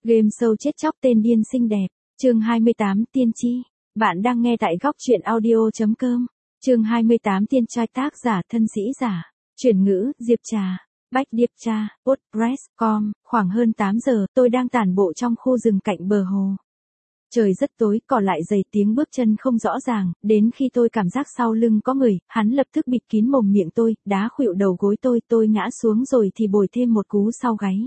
Game show chết chóc tên điên xinh đẹp. Chương 28 tiên tri. Bạn đang nghe tại góc truyện audio.com. Chương 28 tiên trai tác giả thân sĩ giả. Chuyển ngữ, Diệp Trà. Bách Điệp Tra, WordPress.com. Khoảng hơn 8 giờ tôi đang tản bộ trong khu rừng cạnh bờ hồ. Trời rất tối, cỏ lại dày, tiếng bước chân không rõ ràng, đến khi tôi cảm giác sau lưng có người, hắn lập tức bịt kín mồm miệng tôi, đá khuỵu đầu gối tôi ngã xuống rồi thì bồi thêm một cú sau gáy.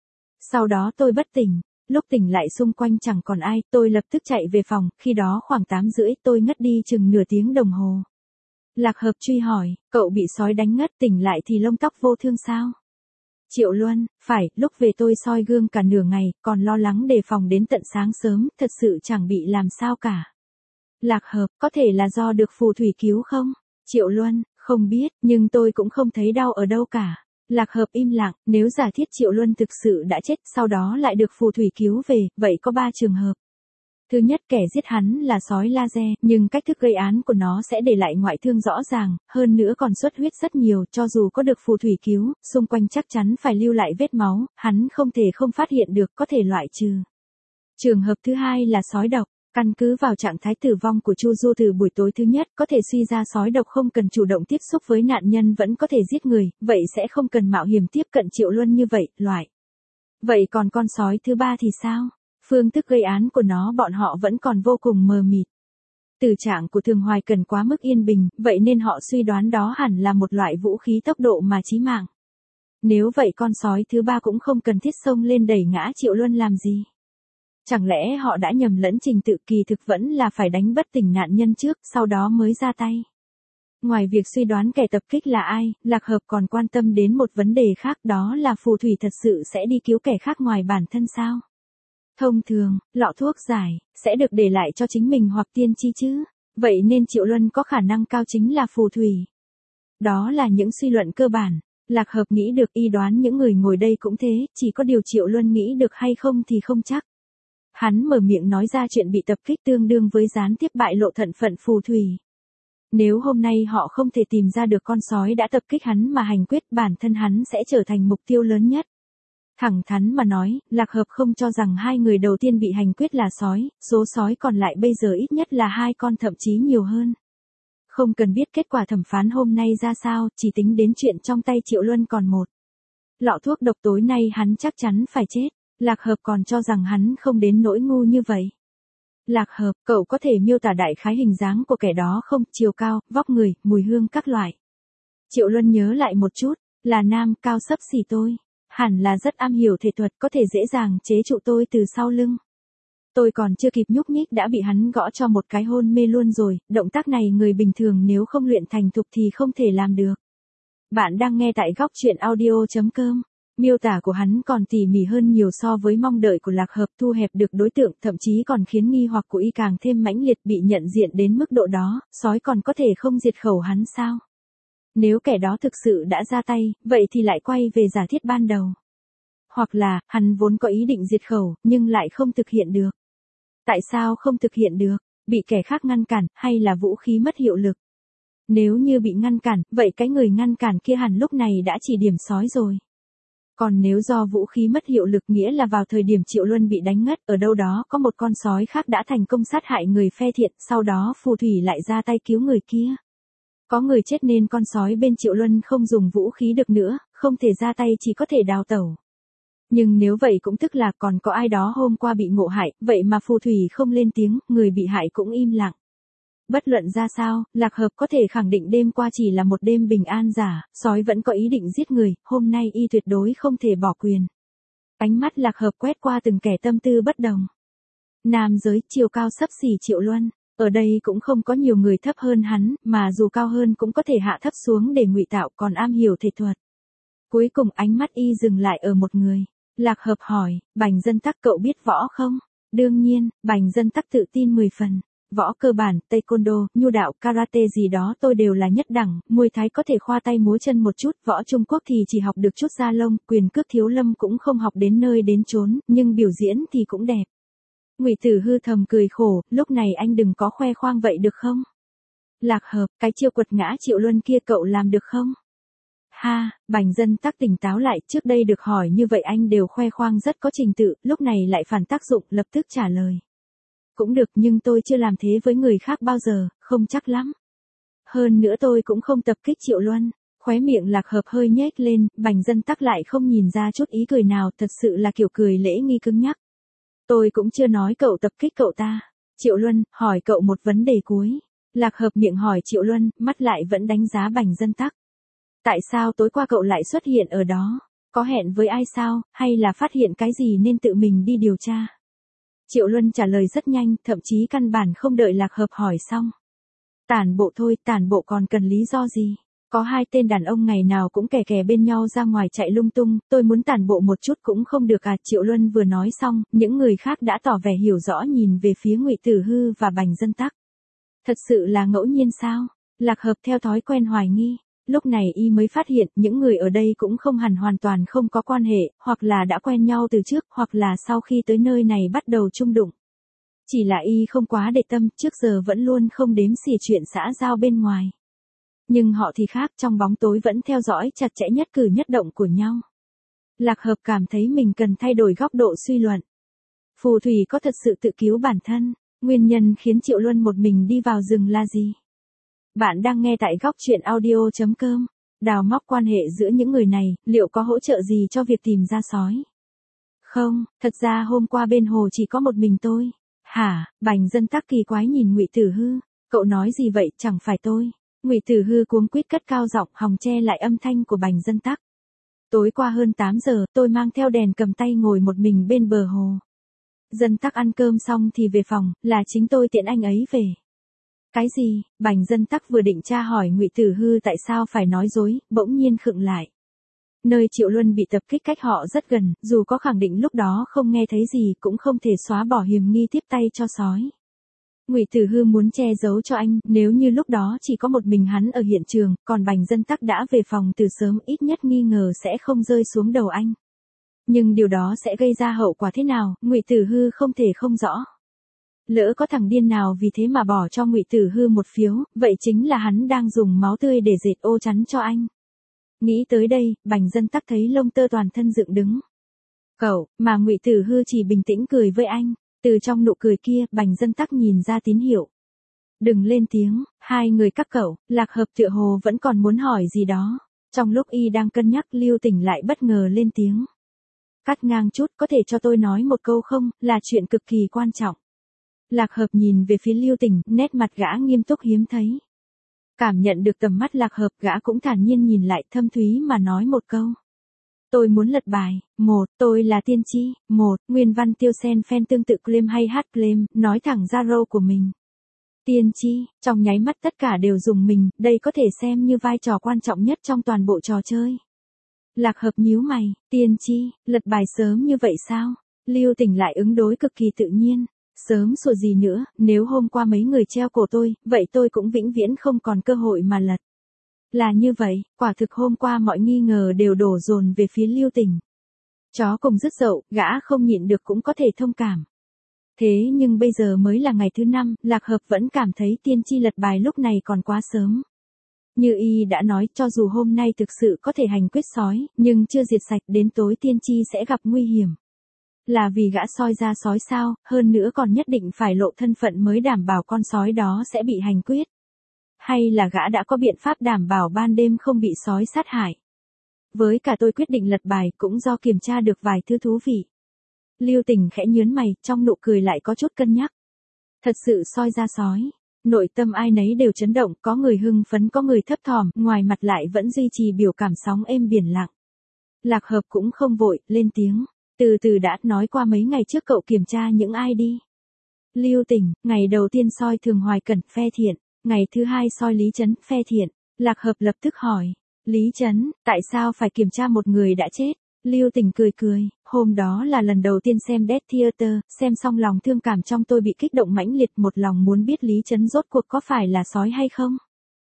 Sau đó tôi bất tỉnh, lúc tỉnh lại xung quanh chẳng còn ai, tôi lập tức chạy về phòng, khi đó khoảng 8 rưỡi tôi ngất đi chừng nửa tiếng đồng hồ. Lạc Hợp truy hỏi, cậu bị sói đánh ngất, tỉnh lại thì lông tóc vô thương sao? Triệu Luân, phải, lúc về tôi soi gương cả nửa ngày, còn lo lắng đề phòng đến tận sáng sớm, thật sự chẳng bị làm sao cả. Lạc Hợp, có thể là do được phù thủy cứu không? Triệu Luân, không biết, nhưng tôi cũng không thấy đau ở đâu cả. Lạc Hợp im lặng, nếu giả thiết Triệu Luân thực sự đã chết, sau đó lại được phù thủy cứu về, vậy có 3 trường hợp. Thứ nhất, kẻ giết hắn là sói laser, nhưng cách thức gây án của nó sẽ để lại ngoại thương rõ ràng, hơn nữa còn xuất huyết rất nhiều, cho dù có được phù thủy cứu, xung quanh chắc chắn phải lưu lại vết máu, hắn không thể không phát hiện được, có thể loại trừ. Trường hợp thứ hai là sói độc. Căn cứ vào trạng thái tử vong của Chu Du từ buổi tối thứ nhất, có thể suy ra sói độc không cần chủ động tiếp xúc với nạn nhân vẫn có thể giết người, vậy sẽ không cần mạo hiểm tiếp cận Triệu Luân như vậy, loại. Vậy còn con sói thứ ba thì sao? Phương thức gây án của nó bọn họ vẫn còn vô cùng mờ mịt. Tử trạng của Thường Hoài Cần quá mức yên bình, vậy nên họ suy đoán đó hẳn là một loại vũ khí tốc độ mà chí mạng. Nếu vậy con sói thứ ba cũng không cần thiết xông lên đẩy ngã Triệu Luân làm gì? Chẳng lẽ họ đã nhầm lẫn trình tự, kỳ thực vẫn là phải đánh bất tỉnh nạn nhân trước, sau đó mới ra tay. Ngoài việc suy đoán kẻ tập kích là ai, Lạc Hợp còn quan tâm đến một vấn đề khác, đó là phù thủy thật sự sẽ đi cứu kẻ khác ngoài bản thân sao? Thông thường, lọ thuốc giải, sẽ được để lại cho chính mình hoặc tiên tri chứ. Vậy nên Triệu Luân có khả năng cao chính là phù thủy. Đó là những suy luận cơ bản. Lạc Hợp nghĩ được, y đoán những người ngồi đây cũng thế, chỉ có điều Triệu Luân nghĩ được hay không thì không chắc. Hắn mở miệng nói ra chuyện bị tập kích tương đương với gián tiếp bại lộ thân phận phù thủy. Nếu hôm nay họ không thể tìm ra được con sói đã tập kích hắn mà hành quyết, bản thân hắn sẽ trở thành mục tiêu lớn nhất. Thẳng thắn mà nói, Lạc Hợp không cho rằng hai người đầu tiên bị hành quyết là sói, số sói còn lại bây giờ ít nhất là 2 con, thậm chí nhiều hơn. Không cần biết kết quả thẩm phán hôm nay ra sao, chỉ tính đến chuyện trong tay Triệu Luân còn một lọ thuốc độc, tối nay hắn chắc chắn phải chết. Lạc Hợp còn cho rằng hắn không đến nỗi ngu như vậy. Lạc Hợp, cậu có thể miêu tả đại khái hình dáng của kẻ đó không, chiều cao, vóc người, mùi hương các loại. Triệu Luân nhớ lại một chút, là nam, cao xấp xỉ tôi. Hẳn là rất am hiểu thể thuật, có thể dễ dàng chế trụ tôi từ sau lưng. Tôi còn chưa kịp nhúc nhích đã bị hắn gõ cho một cái hôn mê luôn rồi, động tác này người bình thường nếu không luyện thành thục thì không thể làm được. Bạn đang nghe tại góc truyện audio.com. Miêu tả của hắn còn tỉ mỉ hơn nhiều so với mong đợi của Lạc Hợp, thu hẹp được đối tượng, thậm chí còn khiến nghi hoặc của y càng thêm mãnh liệt, bị nhận diện đến mức độ đó, sói còn có thể không diệt khẩu hắn sao? Nếu kẻ đó thực sự đã ra tay, vậy thì lại quay về giả thiết ban đầu. Hoặc là, hắn vốn có ý định diệt khẩu, nhưng lại không thực hiện được. Tại sao không thực hiện được? Bị kẻ khác ngăn cản, hay là vũ khí mất hiệu lực? Nếu như bị ngăn cản, vậy cái người ngăn cản kia hẳn lúc này đã chỉ điểm sói rồi. Còn nếu do vũ khí mất hiệu lực, nghĩa là vào thời điểm Triệu Luân bị đánh ngất, ở đâu đó có một con sói khác đã thành công sát hại người phe thiện, sau đó phù thủy lại ra tay cứu người kia. Có người chết nên con sói bên Triệu Luân không dùng vũ khí được nữa, không thể ra tay, chỉ có thể đào tẩu. Nhưng nếu vậy cũng tức là còn có ai đó hôm qua bị ngộ hại, vậy mà phù thủy không lên tiếng, người bị hại cũng im lặng. Bất luận ra sao, Lạc Hợp có thể khẳng định đêm qua chỉ là một đêm bình an giả, sói vẫn có ý định giết người, hôm nay y tuyệt đối không thể bỏ quyền. Ánh mắt Lạc Hợp quét qua từng kẻ tâm tư bất đồng. Nam giới, chiều cao xấp xỉ Triệu Luân, ở đây cũng không có nhiều người thấp hơn hắn, mà dù cao hơn cũng có thể hạ thấp xuống để ngụy tạo, còn am hiểu thể thuật. Cuối cùng ánh mắt y dừng lại ở một người. Lạc Hợp hỏi, Bành Dân Tắc cậu biết võ không? Đương nhiên, Bành Dân Tắc tự tin 10 phần. Võ cơ bản, taekwondo, nhu đạo, karate gì đó tôi đều là nhất đẳng, Muay Thái có thể khoa tay múa chân một chút, võ Trung Quốc thì chỉ học được chút da lông, quyền cước Thiếu Lâm cũng không học đến nơi đến chốn, nhưng biểu diễn thì cũng đẹp. Ngụy Tử Hư thầm cười khổ, lúc này anh đừng có khoe khoang vậy được không? Lạc Hợp, cái chiêu quật ngã Triệu Luân kia cậu làm được không? Ha, Bành Dân Tắc tỉnh táo lại, trước đây được hỏi như vậy anh đều khoe khoang rất có trình tự, lúc này lại phản tác dụng, lập tức trả lời. Cũng được nhưng tôi chưa làm thế với người khác bao giờ, không chắc lắm. Hơn nữa tôi cũng không tập kích Triệu Luân. Khóe miệng Lạc Hợp hơi nhếch lên, Bành Dân Tắc lại không nhìn ra chút ý cười nào, thật sự là kiểu cười lễ nghi cứng nhắc. Tôi cũng chưa nói cậu tập kích cậu ta. Triệu Luân, hỏi cậu một vấn đề cuối. Lạc Hợp miệng hỏi Triệu Luân, mắt lại vẫn đánh giá Bành Dân Tắc. Tại sao tối qua cậu lại xuất hiện ở đó? Có hẹn với ai sao, hay là phát hiện cái gì nên tự mình đi điều tra? Triệu Luân trả lời rất nhanh, thậm chí căn bản không đợi Lạc Hợp hỏi xong. Tản bộ thôi, tản bộ còn cần lý do gì? Có hai tên đàn ông ngày nào cũng kè kè bên nhau ra ngoài chạy lung tung, tôi muốn tản bộ một chút cũng không được à. Triệu Luân vừa nói xong, những người khác đã tỏ vẻ hiểu rõ nhìn về phía Ngụy Tử Hư và Bành Dân Tắc. Thật sự là ngẫu nhiên sao? Lạc Hợp theo thói quen hoài nghi. Lúc này y mới phát hiện những người ở đây cũng không hẳn hoàn toàn không có quan hệ, hoặc là đã quen nhau từ trước, hoặc là sau khi tới nơi này bắt đầu chung đụng. Chỉ là y không quá để tâm, trước giờ vẫn luôn không đếm xỉa chuyện xã giao bên ngoài. Nhưng họ thì khác, trong bóng tối vẫn theo dõi chặt chẽ nhất cử nhất động của nhau. Lạc Hợp cảm thấy mình cần thay đổi góc độ suy luận. Phù thủy có thật sự tự cứu bản thân, nguyên nhân khiến Triệu Luân một mình đi vào rừng là gì? Bạn đang nghe tại góc truyện audio.com. Đào móc quan hệ giữa những người này, liệu có hỗ trợ gì cho việc tìm ra sói? Không, thật ra hôm qua bên hồ chỉ có một mình tôi. Hả? Bành Dân Tắc kỳ quái nhìn Ngụy Tử Hư. Cậu nói gì vậy, chẳng phải tôi. Ngụy Tử Hư cuống quýt cất cao giọng, hòng che lại âm thanh của Bành Dân Tắc. Tối qua hơn 8 giờ, tôi mang theo đèn cầm tay ngồi một mình bên bờ hồ. Dân Tắc ăn cơm xong thì về phòng, là chính tôi tiễn anh ấy về. Cái gì? Bành Dân Tắc vừa định tra hỏi Ngụy Tử Hư tại sao phải nói dối, bỗng nhiên khựng lại. Nơi Triệu Luân bị tập kích cách họ rất gần, dù có khẳng định lúc đó không nghe thấy gì cũng không thể xóa bỏ hiểm nghi tiếp tay cho sói. Ngụy Tử Hư muốn che giấu cho anh, nếu như lúc đó chỉ có một mình hắn ở hiện trường, còn Bành Dân Tắc đã về phòng từ sớm, ít nhất nghi ngờ sẽ không rơi xuống đầu anh. Nhưng điều đó sẽ gây ra hậu quả thế nào, Ngụy Tử Hư không thể không rõ. Lỡ có thằng điên nào vì thế mà bỏ cho Ngụy Tử Hư một phiếu, vậy chính là hắn đang dùng máu tươi để dệt ô chắn cho anh. Nghĩ tới đây, Bành Dân Tắc thấy lông tơ toàn thân dựng đứng. Cậu, mà Ngụy Tử Hư chỉ bình tĩnh cười với anh. Từ trong nụ cười kia, Bành Dân Tắc nhìn ra tín hiệu. Đừng lên tiếng, hai người các cậu. Lạc Hợp tựa hồ vẫn còn muốn hỏi gì đó. Trong lúc y đang cân nhắc, Lưu Tỉnh lại bất ngờ lên tiếng. Cắt ngang chút, có thể cho tôi nói một câu không, là chuyện cực kỳ quan trọng. Lạc Hợp nhìn về phía Lưu Tỉnh, nét mặt gã nghiêm túc hiếm thấy. Cảm nhận được tầm mắt Lạc Hợp, gã cũng thản nhiên nhìn lại, thâm thúy mà nói một câu. Tôi muốn lật bài. 1. Tôi là tiên tri. 1. Nguyên văn Tiêu Sen fan tương tự claim hay hát claim, nói thẳng ra role của mình. Tiên tri, trong nháy mắt tất cả đều dùng mình, đây có thể xem như vai trò quan trọng nhất trong toàn bộ trò chơi. Lạc Hợp nhíu mày, tiên tri, lật bài sớm như vậy sao? Lưu Tỉnh lại ứng đối cực kỳ tự nhiên. Sớm sủa gì nữa, nếu hôm qua mấy người treo cổ tôi, vậy tôi cũng vĩnh viễn không còn cơ hội mà lật. Là như vậy, quả thực hôm qua mọi nghi ngờ đều đổ dồn về phía Lưu Tỉnh. Chó cùng rứt dậu, gã không nhịn được cũng có thể thông cảm. Thế nhưng bây giờ mới là ngày thứ 5, Lạc Hợp vẫn cảm thấy tiên tri lật bài lúc này còn quá sớm. Như y đã nói, cho dù hôm nay thực sự có thể hành quyết sói, nhưng chưa diệt sạch, đến tối tiên tri sẽ gặp nguy hiểm. Là vì gã soi ra sói sao, hơn nữa còn nhất định phải lộ thân phận mới đảm bảo con sói đó sẽ bị hành quyết. Hay là gã đã có biện pháp đảm bảo ban đêm không bị sói sát hại. Với cả tôi quyết định lật bài cũng do kiểm tra được vài thứ thú vị. Lưu Tỉnh khẽ nhớn mày, trong nụ cười lại có chút cân nhắc. Thật sự soi ra sói. Nội tâm ai nấy đều chấn động, có người hưng phấn có người thấp thỏm, ngoài mặt lại vẫn duy trì biểu cảm sóng êm biển lặng. Lạc Hợp cũng không vội, lên tiếng. Từ từ đã, nói qua mấy ngày trước cậu kiểm tra những ai đi. Lưu Tỉnh, ngày đầu tiên soi Thường Hoài Cẩn, phe thiện. Ngày thứ hai soi Lý Trấn, phe thiện. Lạc Hợp lập tức hỏi. Lý Trấn, tại sao phải kiểm tra một người đã chết? Lưu Tỉnh cười cười, hôm đó là lần đầu tiên xem Death Theater, xem xong lòng thương cảm trong tôi bị kích động mãnh liệt, một lòng muốn biết Lý Trấn rốt cuộc có phải là sói hay không.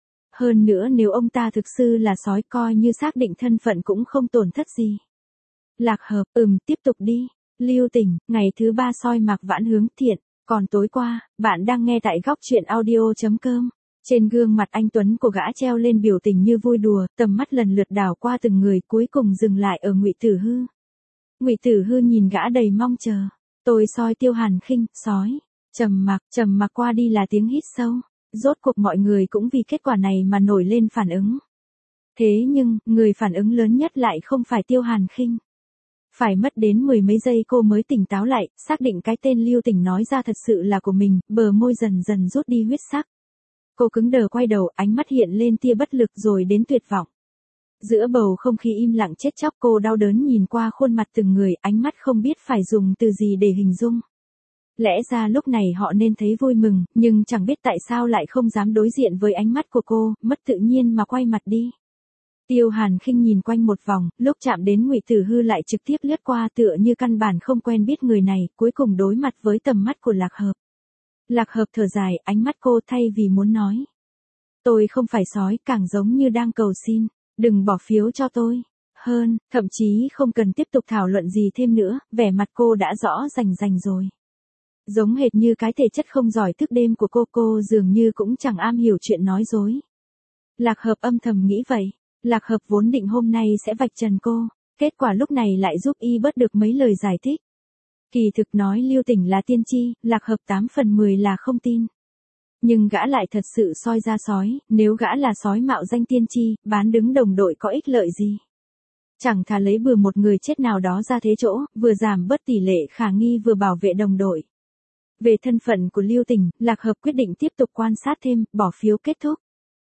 Hơn nữa nếu ông ta thực sự là sói, coi như xác định thân phận cũng không tổn thất gì. Lạc Hợp, tiếp tục đi. Lưu Tỉnh, ngày thứ 3 soi Mạc Vãn Hướng, thiện. Còn tối qua, bạn đang nghe tại góc truyện audio.com. Trên gương mặt anh tuấn của gã treo lên biểu tình như vui đùa, tầm mắt lần lượt đảo qua từng người, cuối cùng dừng lại ở Ngụy Tử Hư. Ngụy Tử Hư nhìn gã đầy mong chờ. Tôi soi Tiêu Hàn Khinh, sói. Trầm mặc qua đi là tiếng hít sâu. Rốt cuộc mọi người cũng vì kết quả này mà nổi lên phản ứng. Thế nhưng, người phản ứng lớn nhất lại không phải Tiêu Hàn Khinh. Phải mất đến 10 mấy giây cô mới tỉnh táo lại, xác định cái tên Lưu Tỉnh nói ra thật sự là của mình, bờ môi dần dần rút đi huyết sắc. Cô cứng đờ quay đầu, ánh mắt hiện lên tia bất lực rồi đến tuyệt vọng. Giữa bầu không khí im lặng chết chóc, cô đau đớn nhìn qua khuôn mặt từng người, ánh mắt không biết phải dùng từ gì để hình dung. Lẽ ra lúc này họ nên thấy vui mừng, nhưng chẳng biết tại sao lại không dám đối diện với ánh mắt của cô, mất tự nhiên mà quay mặt đi. Tiêu Hàn Khinh nhìn quanh một vòng, lúc chạm đến Ngụy Tử Hư lại trực tiếp lướt qua tựa như căn bản không quen biết người này, cuối cùng đối mặt với tầm mắt của Lạc Hợp. Lạc Hợp thở dài, ánh mắt cô thay vì muốn nói. Tôi không phải sói, càng giống như đang cầu xin, đừng bỏ phiếu cho tôi. Hơn, thậm chí không cần tiếp tục thảo luận gì thêm nữa, vẻ mặt cô đã rõ rành rồi. Giống hệt như cái thể chất không giỏi thức đêm của cô dường như cũng chẳng am hiểu chuyện nói dối. Lạc Hợp âm thầm nghĩ vậy. Lạc Hợp vốn định hôm nay sẽ vạch trần cô, kết quả lúc này lại giúp y bớt được mấy lời giải thích. Kỳ thực nói Lưu Tỉnh là tiên tri, Lạc Hợp 8 phần 10 là không tin. Nhưng gã lại thật sự soi ra sói, nếu gã là sói mạo danh tiên tri, bán đứng đồng đội có ích lợi gì? Chẳng thà lấy bừa một người chết nào đó ra thế chỗ, vừa giảm bớt tỷ lệ khả nghi vừa bảo vệ đồng đội. Về thân phận của Lưu Tỉnh, Lạc Hợp quyết định tiếp tục quan sát thêm, bỏ phiếu kết thúc.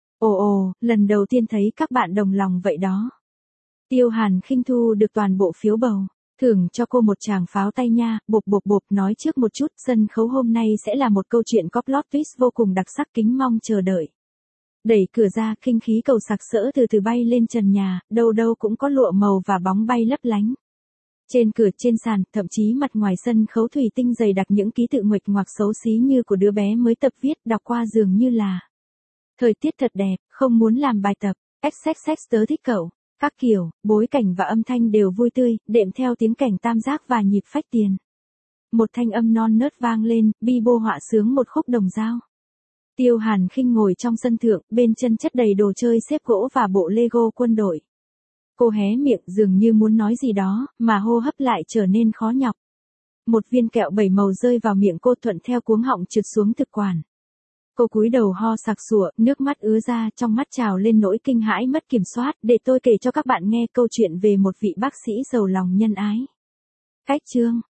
Ồ, lần đầu tiên thấy các bạn đồng lòng vậy đó. Tiêu Hàn Khinh thu được toàn bộ phiếu bầu. Thưởng cho cô một tràng pháo tay nha, bộp, nói trước một chút, sân khấu hôm nay sẽ là một câu chuyện có plot twist vô cùng đặc sắc, kính mong chờ đợi. Đẩy cửa ra, kinh khí cầu sặc sỡ từ bay lên trần nhà, đâu cũng có lụa màu và bóng bay lấp lánh. Trên cửa, trên sàn, thậm chí mặt ngoài sân khấu thủy tinh dày đặc những ký tự nguệch ngoạc xấu xí như của đứa bé mới tập viết, đọc qua dường như là thời tiết thật đẹp, không muốn làm bài tập, xxx tớ thích cậu. Các kiểu, bối cảnh và âm thanh đều vui tươi, đệm theo tiếng cảnh tam giác và nhịp phách tiền. Một thanh âm non nớt vang lên, Bibo họa sướng một khúc đồng dao. Tiêu Hàn Khinh ngồi trong sân thượng, bên chân chất đầy đồ chơi xếp gỗ và bộ Lego quân đội. Cô hé miệng dường như muốn nói gì đó, mà hô hấp lại trở nên khó nhọc. Một viên kẹo 7 màu rơi vào miệng cô thuận theo cuống họng trượt xuống thực quản. Cô cúi đầu ho sặc sụa, nước mắt ứa ra, trong mắt trào lên nỗi kinh hãi mất kiểm soát, để tôi kể cho các bạn nghe câu chuyện về một vị bác sĩ giàu lòng nhân ái. Cách chương